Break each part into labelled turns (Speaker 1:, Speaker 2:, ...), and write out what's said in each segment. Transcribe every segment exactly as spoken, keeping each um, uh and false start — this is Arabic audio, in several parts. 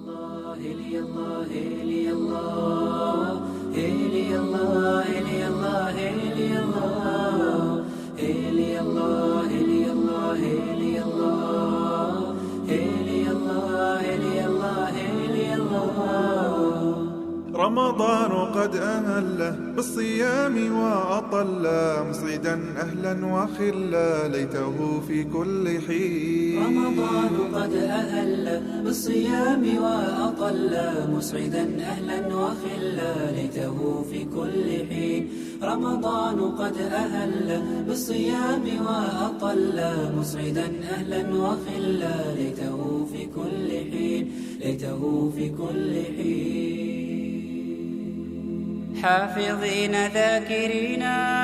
Speaker 1: الله هلي الله هلي الله هلي الله هلي الله هلي الله هلي الله هلي الله هلي الله هلي الله هلي الله هلي الله.
Speaker 2: رمضان قد أهله بالصيام وأطل مسعدا أهلا وخلا ليته في كل حين.
Speaker 1: رمضان قد أهل بالصيام وأطل مسعدا أهلا وخلا ليته في كل حين. رمضان قد أهل بالصيام وأطل مسعدا أهلا وخلا ليته في كل حين ليته في كل حين. حافظين ذاكرين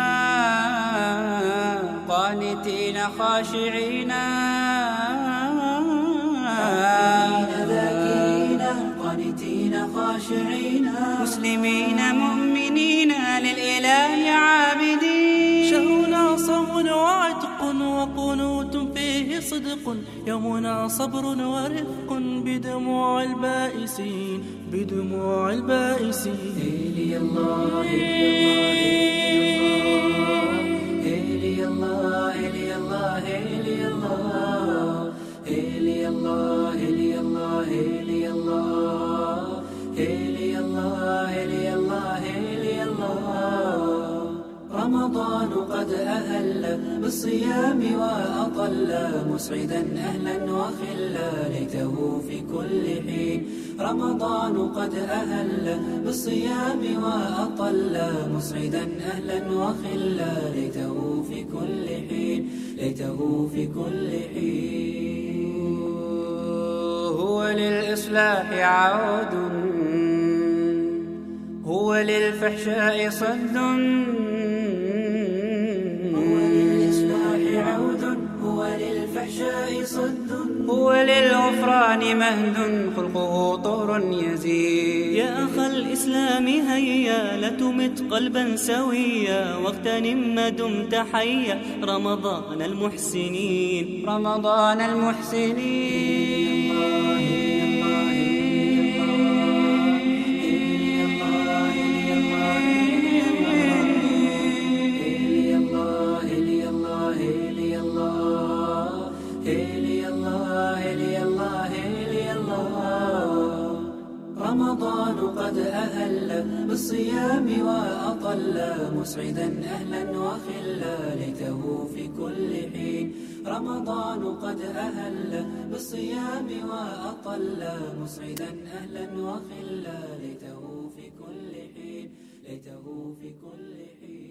Speaker 1: قانتين خاشعين ذاكرين قانتين خاشعين مسلمين مؤمنين للإله عابدين.
Speaker 3: شهرنا صوم وعتق وقنوت فيه صدق يومنا صبر ورفق بدموع البائسين بدموع البائسين.
Speaker 1: هلي الله هلي الله هلي الله هلي الله هلي الله هلي الله هلي الله هلي الله هلي الله هلي الله. رمضان قد أهل بالصيام وأطل مسعدا أهلا وخلا ليته في كل حين. رمضان قد أهل بالصيام وأطل مسعدا أهلا وخلا ليته في كل حين ليته في كل حين. هو للإصلاح عود هو للفحشاء صد هو للإصلاح عود هو للفحشاء صد هو للغفران مهد خلقه طور يزيد.
Speaker 3: يا أخ الإسلام هيا لا تمت قلبا سويا واغتنم ما دمت حيا رمضان المحسنين
Speaker 1: رمضان المحسنين. رمضان قد أهل بالصيام وأطل مسعدا أهلا وخلا ليته في كل حين. رمضان قد أهل بالصيام وأطل مسعدا أهلا وخلا ليته في كل حين ليته في كل حين.